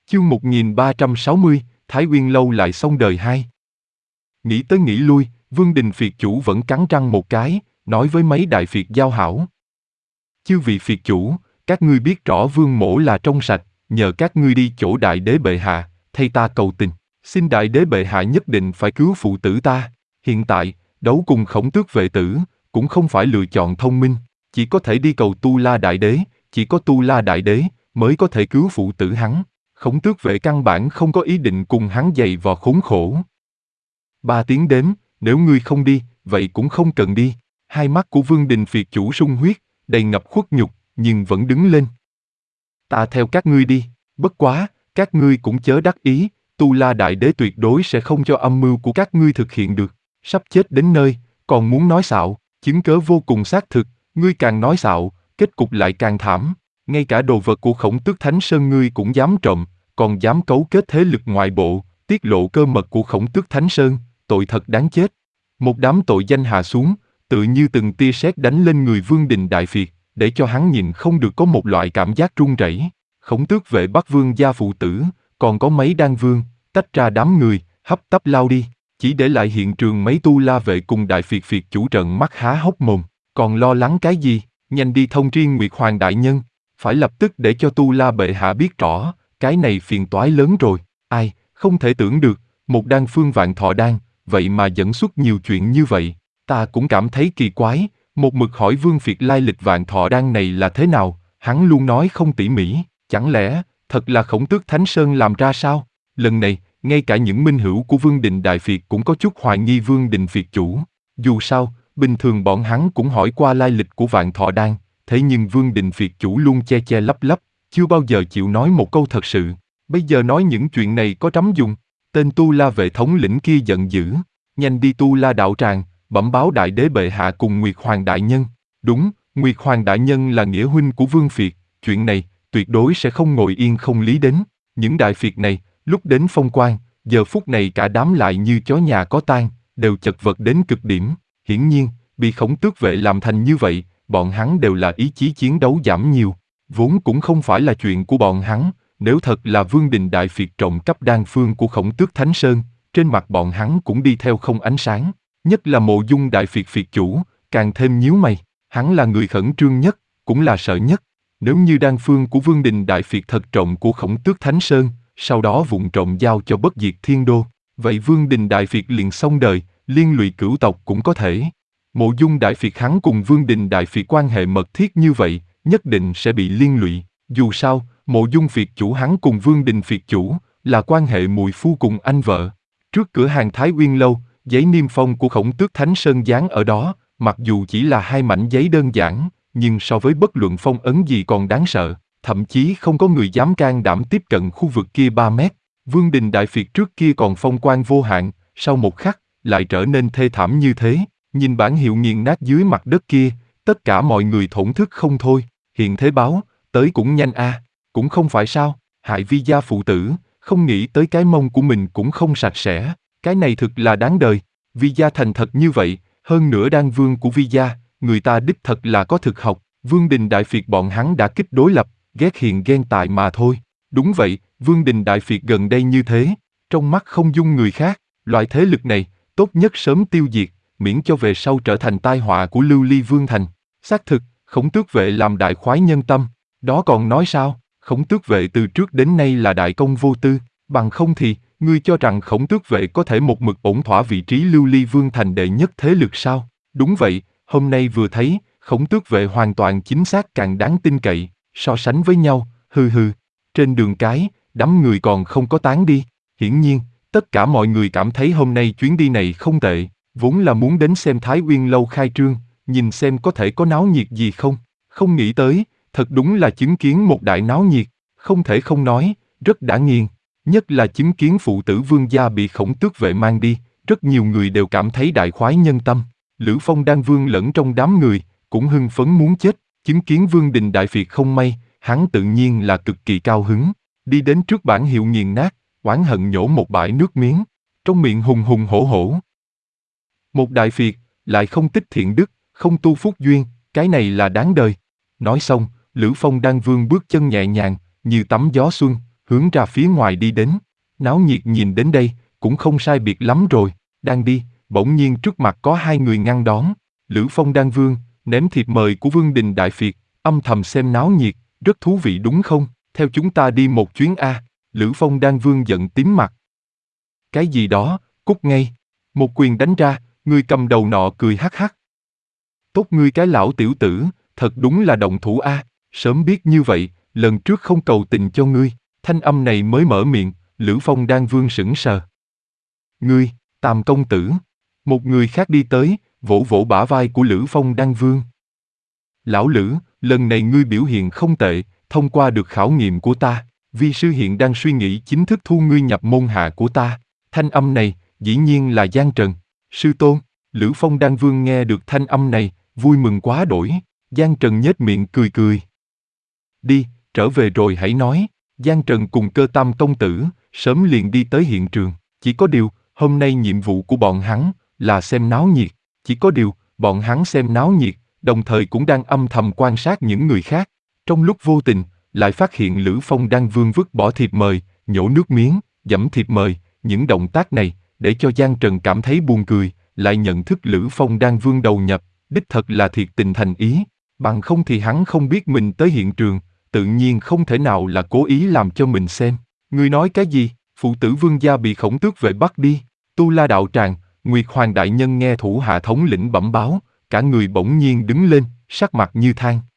Chương 1360, Thái Uyên Lâu lại xong đời 2. Nghĩ tới nghĩ lui, Vương Đình Phiệt chủ vẫn cắn răng một cái, nói với mấy đại phiệt giao hảo. Chư vị phiệt chủ, các ngươi biết rõ Vương mỗ là trong sạch, nhờ các ngươi đi chỗ đại đế bệ hạ, thay ta cầu tình. Xin đại đế bệ hạ nhất định phải cứu phụ tử ta. Hiện tại, đấu cùng Khổng Tước vệ tử, cũng không phải lựa chọn thông minh, chỉ có thể đi cầu Tu La đại đế, chỉ có Tu La đại đế mới có thể cứu phụ tử hắn. Khổng Tước vệ căn bản không có ý định cùng hắn giày vò khốn khổ. 3 tiếng đếm, nếu ngươi không đi, vậy cũng không cần đi. Hai mắt của Vương Đình Phiệt chủ sung huyết, đầy ngập khuất nhục, nhưng vẫn đứng lên. Ta theo các ngươi đi, bất quá, các ngươi cũng chớ đắc ý, Tu La đại đế tuyệt đối sẽ không cho âm mưu của các ngươi thực hiện được. Sắp chết đến nơi, còn muốn nói xạo, chứng cớ vô cùng xác thực, ngươi càng nói xạo, kết cục lại càng thảm. Ngay cả đồ vật của Khổng Tước Thánh Sơn ngươi cũng dám trộm, còn dám cấu kết thế lực ngoại bộ, tiết lộ cơ mật của Khổng Tước Thánh Sơn, tội thật đáng chết. Một đám tội danh hạ xuống, tự như từng tia sét đánh lên người Vương Đình Đại Phiệt, để cho hắn nhìn không được có một loại cảm giác run rẩy. Khổng Tước vệ bắt Vương gia phụ tử, còn có mấy đan vương, tách ra đám người, hấp tấp lao đi, chỉ để lại hiện trường mấy Tu La vệ cùng Đại Phiệt Phiệt chủ trợn mắt há hốc mồm, còn lo lắng cái gì, nhanh đi thông riêng Nguyệt Hoàng đại nhân, phải lập tức để cho Tu La bệ hạ biết rõ, cái này phiền toái lớn rồi. Ai, không thể tưởng được, một đan phương Vạn Thọ đan, vậy mà dẫn xuất nhiều chuyện như vậy. Ta cũng cảm thấy kỳ quái, một mực hỏi Vương Phiệt lai lịch Vạn Thọ đan này là thế nào, hắn luôn nói không tỉ mỉ, chẳng lẽ thật là Khổng Tước Thánh Sơn làm ra sao? Lần này, ngay cả những minh hữu của Vương Đình Đại Phiệt cũng có chút hoài nghi Vương Đình Phiệt chủ. Dù sao, bình thường bọn hắn cũng hỏi qua lai lịch của Vạn Thọ đan, thế nhưng Vương Đình Phiệt chủ luôn che che lấp lấp, chưa bao giờ chịu nói một câu thật sự. Bây giờ nói những chuyện này có trắm dùng. Tên Tu La vệ thống lĩnh kia giận dữ, nhanh đi Tu La đạo tràng, bẩm báo đại đế bệ hạ cùng Nguyệt Hoàng đại nhân. Đúng, Nguyệt Hoàng đại nhân là nghĩa huynh của Vương Phiệt, chuyện này tuyệt đối sẽ không ngồi yên không lý đến. Những đại phiệt này, lúc đến phong quan, giờ phút này cả đám lại như chó nhà có tang, đều chật vật đến cực điểm. Hiển nhiên, bị Khổng Tước vệ làm thành như vậy, bọn hắn đều là ý chí chiến đấu giảm nhiều. Vốn cũng không phải là chuyện của bọn hắn, nếu thật là Vương Đình Đại Phiệt trộm cắp đan phương của Khổng Tước Thánh Sơn, trên mặt bọn hắn cũng đi theo không ánh sáng. Nhất là Mộ Dung Đại Phiệt Phiệt chủ, càng thêm nhíu mày, hắn là người khẩn trương nhất, cũng là sợ nhất. Nếu như đan phương của Vương Đình Đại Phiệt thật trộm của Khổng Tước Thánh Sơn, sau đó vụng trộm giao cho Bất Diệt Thiên Đô, vậy Vương Đình Đại Phiệt liền xong đời, liên lụy cửu tộc cũng có thể. Mộ Dung Đại Phiệt hắn cùng Vương Đình Đại Phiệt quan hệ mật thiết như vậy, nhất định sẽ bị liên lụy. Dù sao, Mộ Dung Phiệt chủ hắn cùng Vương Đình Phiệt chủ là quan hệ mùi phu cùng anh vợ. Trước cửa hàng Thái Uyên Lâu, giấy niêm phong của Khổng Tước Thánh Sơn dán ở đó, mặc dù chỉ là 2 mảnh giấy đơn giản, nhưng so với bất luận phong ấn gì còn đáng sợ, thậm chí không có người dám can đảm tiếp cận khu vực kia 3 mét. Vương Đình Đại Phiệt trước kia còn phong quang vô hạn, sau một khắc, lại trở nên thê thảm như thế. Nhìn bản hiệu nghiền nát dưới mặt đất kia, tất cả mọi người thổn thức không thôi. Hiện thế báo, tới cũng nhanh a, cũng không phải sao, hại Vi gia phụ tử, không nghĩ tới cái mông của mình cũng không sạch sẽ, cái này thực là đáng đời. Vi gia thành thật như vậy, hơn nữa đan vương của Vi gia, người ta đích thật là có thực học. Vương Đình Đại Phiệt bọn hắn đã kích đối lập, ghét hiền ghen tài mà thôi. Đúng vậy, Vương Đình Đại Phiệt gần đây như thế, trong mắt không dung người khác, loại thế lực này, tốt nhất sớm tiêu diệt, miễn cho về sau trở thành tai họa của Lưu Ly Vương thành. Xác thực, Khổng Tước vệ làm đại khoái nhân tâm, đó còn nói sao? Khổng Tước vệ từ trước đến nay là đại công vô tư, bằng không thì, ngươi cho rằng Khổng Tước vệ có thể một mực ổn thỏa vị trí Lưu Ly Vương thành đệ nhất thế lực sao? Đúng vậy, hôm nay vừa thấy, Khổng Tước vệ hoàn toàn chính xác càng đáng tin cậy, so sánh với nhau, hừ hừ. Trên đường cái, đám người còn không có tán đi, hiển nhiên, tất cả mọi người cảm thấy hôm nay chuyến đi này không tệ, vốn là muốn đến xem Thái Uyên Lâu khai trương, nhìn xem có thể có náo nhiệt gì không, không nghĩ tới, thật đúng là chứng kiến một đại náo nhiệt, không thể không nói, rất đã nghiền, nhất là chứng kiến phụ tử Vương gia bị Khổng Tước vệ mang đi, rất nhiều người đều cảm thấy đại khoái nhân tâm. Lữ Phong Đan Vương lẫn trong đám người, cũng hưng phấn muốn chết, chứng kiến Vương Đình Đại Phiệt không may, hắn tự nhiên là cực kỳ cao hứng, đi đến trước bản hiệu nghiền nát, oán hận nhổ một bãi nước miếng, trong miệng hùng hùng hổ hổ. Một Đại Phiệt, lại không tích thiện đức, không tu phúc duyên, cái này là đáng đời. Nói xong, Lữ Phong Đan Vương bước chân nhẹ nhàng, như tắm gió xuân, hướng ra phía ngoài đi đến. Náo nhiệt nhìn đến đây, cũng không sai biệt lắm rồi. Đang đi, bỗng nhiên trước mặt có hai người ngăn đón. Lữ Phong Đan Vương, ném thiệp mời của Vương Đình Đại Phiệt, âm thầm xem náo nhiệt, rất thú vị đúng không? Theo chúng ta đi một chuyến a. Lữ Phong Đan Vương giận tím mặt. Cái gì đó, cút ngay. Một quyền đánh ra, người cầm đầu nọ cười hắc hắc. Tốt ngươi cái lão tiểu tử, thật đúng là động thủ a. Sớm biết như vậy, lần trước không cầu tình cho ngươi. Thanh âm này mới mở miệng, Lữ Phong Đan Vương sững sờ. Ngươi, Tam công tử. Một người khác đi tới, vỗ vỗ bả vai của Lữ Phong Đan Vương. Lão Lữ, lần này ngươi biểu hiện không tệ, thông qua được khảo nghiệm của ta. Vi sư hiện đang suy nghĩ chính thức thu ngươi nhập môn hạ của ta. Thanh âm này, dĩ nhiên là Giang Trần. Sư tôn. Lữ Phong Đan Vương nghe được thanh âm này, vui mừng quá đổi. Giang Trần nhếch miệng cười cười. Đi, trở về rồi hãy nói. Giang Trần cùng Cơ Tam công tử, sớm liền đi tới hiện trường. Chỉ có điều, hôm nay nhiệm vụ của bọn hắn, là xem náo nhiệt. Chỉ có điều, bọn hắn xem náo nhiệt, đồng thời cũng đang âm thầm quan sát những người khác. Trong lúc vô tình, lại phát hiện Lữ Phong Đan Vương vứt bỏ thiệp mời, nhổ nước miếng, giẫm thiệp mời. Những động tác này, để cho Giang Trần cảm thấy buồn cười, lại nhận thức Lữ Phong Đan Vương đầu nhập, đích thật là thiệt tình thành ý. Bằng không thì hắn không biết mình tới hiện trường, tự nhiên không thể nào là cố ý làm cho mình xem. Ngươi nói cái gì? Phụ tử vương gia bị Khổng Tước vệ bắt đi. Tu La đạo tràng, Nguyệt Hoàng đại nhân nghe thủ hạ thống lĩnh bẩm báo, cả người bỗng nhiên đứng lên, sắc mặt như than.